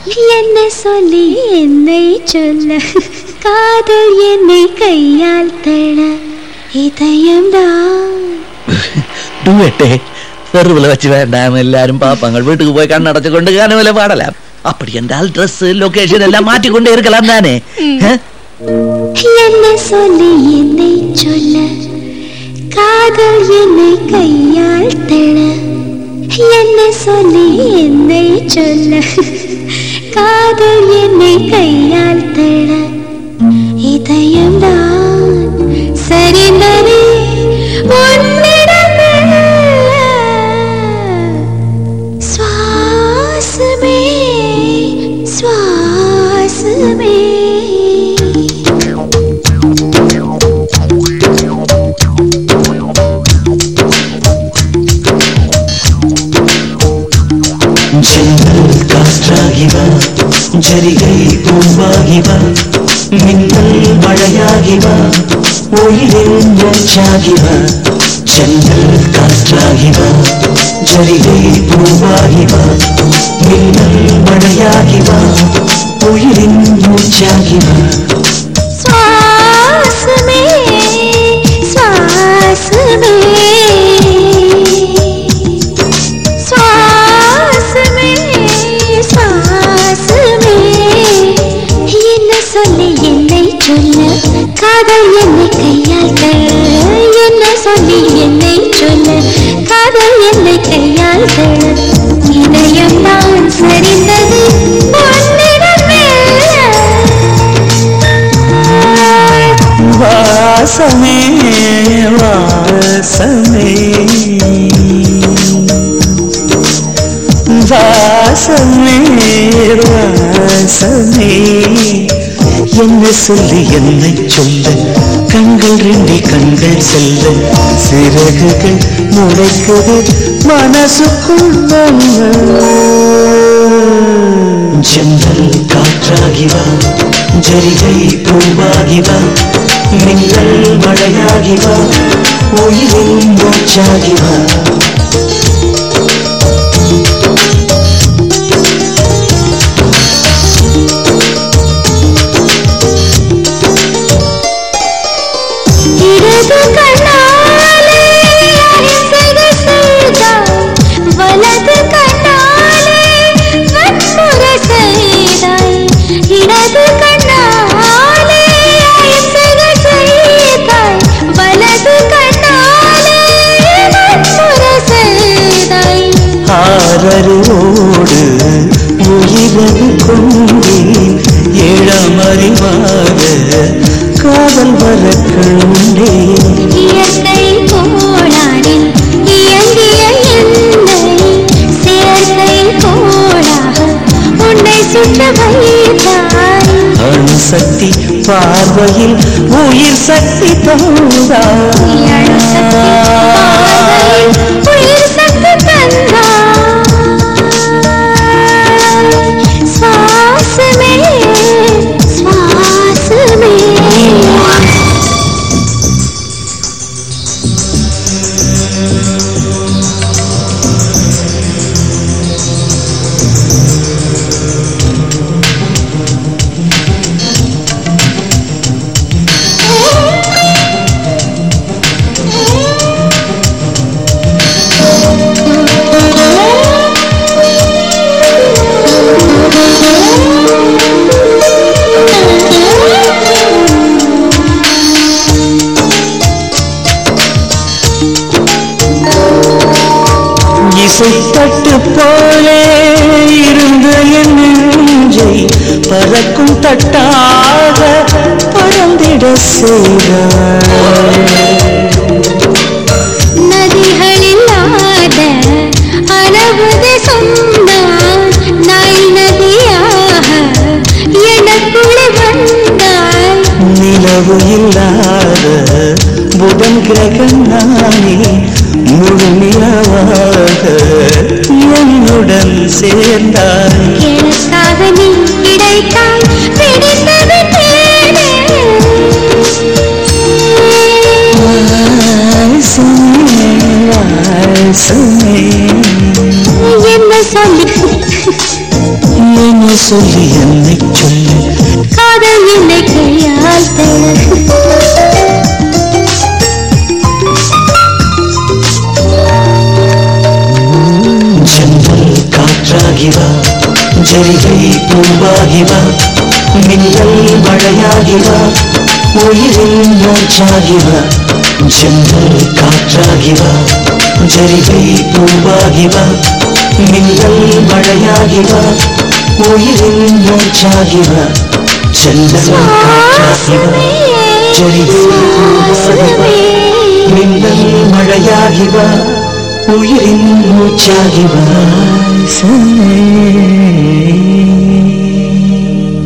என்ன சொல்லி என்னை சொல்ல காதல் என்னை கையால் தள இதயம்தான் தெருவில் வச்சு வேண்டாம், எல்லாரும் பாப்பாங்க, வீட்டுக்கு போய் கண்ணடைச்சு கொண்டு கனவுல பாடலாம். அப்படி என்றால் ட்ரெஸ் லொகேஷன் எல்லாம் மாற்றிக்கொண்டே இருக்கலாம் தானே. என்ன சொல்லி என்னை சொல்ல காதல் என்னை கையால் தள என்ன சொல்லி என்னை சொல்ல காதல் என்னை கையால் தள இதயம்தான் சரிந்ததே உன்னிடமே சுவாசமே சுவாசமே ஜன்னல் காற்றாகிவா, ஜரிகை பூவாகிவா, மின்னல் மழையாகிவா, உயிரின் மூச்சாகிவா. ஜன்னல் காற்றாகிவா, ஜரிகை பூவாகிவா, மின்னல் மழையாகிவா, உயிரின் மூச்சாகிவா. சுவாசமே சுவாசமே காதல் என்னை கையால் தள என்ன சொல்லி என்னை சொல்ல காதல் என்னை கையால் தள இதயம் தான் சரிந்தது உன்னிடமே வாசமே வாசமே வாசமே வாசமே என்ன சொல்லி என்னை சொல்ல கண்கள் ரெண்டில் கண்கள் செல்ல சிறகுகள் முளைக்குது மனசுக்குள் ஜன்னல் காற்றாகிவா, ஜரிகை பூவாகிவா, மின்னல் மழையாகிவா, உயிரின் மூச்சாகிவா. இடது கண்ணாலே அரிசைகள் செய்தாய் வலது கண்ணாலே வன்முறை செய்தாய் இடது கண்ணாலே அரிசைகள் செய்தாய் வலது கண்ணாலே வன்முறை செய்தாய். ஆரறிவோடு உயிரது கொண்டேன் ஏழமறிவாக காதல் வர கண்டேன். இயற்கை கோளாறில் இயங்கிய என்னை செயற்கை கோளாக உன்னை சுட்ட வைத்தாய். அணுசக்தி பார்வையில் உயிர் சக்தி தந்தாய். உயிர் சக்தி தந்தாய். சுவாசமே சுவாசமே இசைத்தட்டு போலே இருந்த என் நெஞ்சை பறக்கும் தட்டாக பறந்திட செய்தாய். நதிகளில்லாத அளவுதே சொன்னாய். நாய் நதியாக எனக்குள்ளே வந்தாய். நிலவு இல்லாத புதன் கிரகம் நானே முழுமையாக என்னுடன் சேர்ந்தாய். எனக்காக நீ கிடைத்தாய் பிடித்தது தேனே. வாசமே வாசமே என்ன சொல்லி என்ன சொல்லி என்னை சொல்லு காதல் என்னை கையால் ஜன்னல் காற்றாகிவா ஜரிகை பூவாகிவா மின்னல் மழையாகிவா உயிரின் மூச்சாகிவா ஜன்னல் காற்றாகிவா ஜரிகை பூவாகிவா மின்னல் மழையாகிவா உயிரின் மூச்சாகிவா ஜன்னல் காற்றாகிவா ஜரிகை பூவாகிவா மின்னல் மழையாகிவா உயிரின் மூச்சாகிவா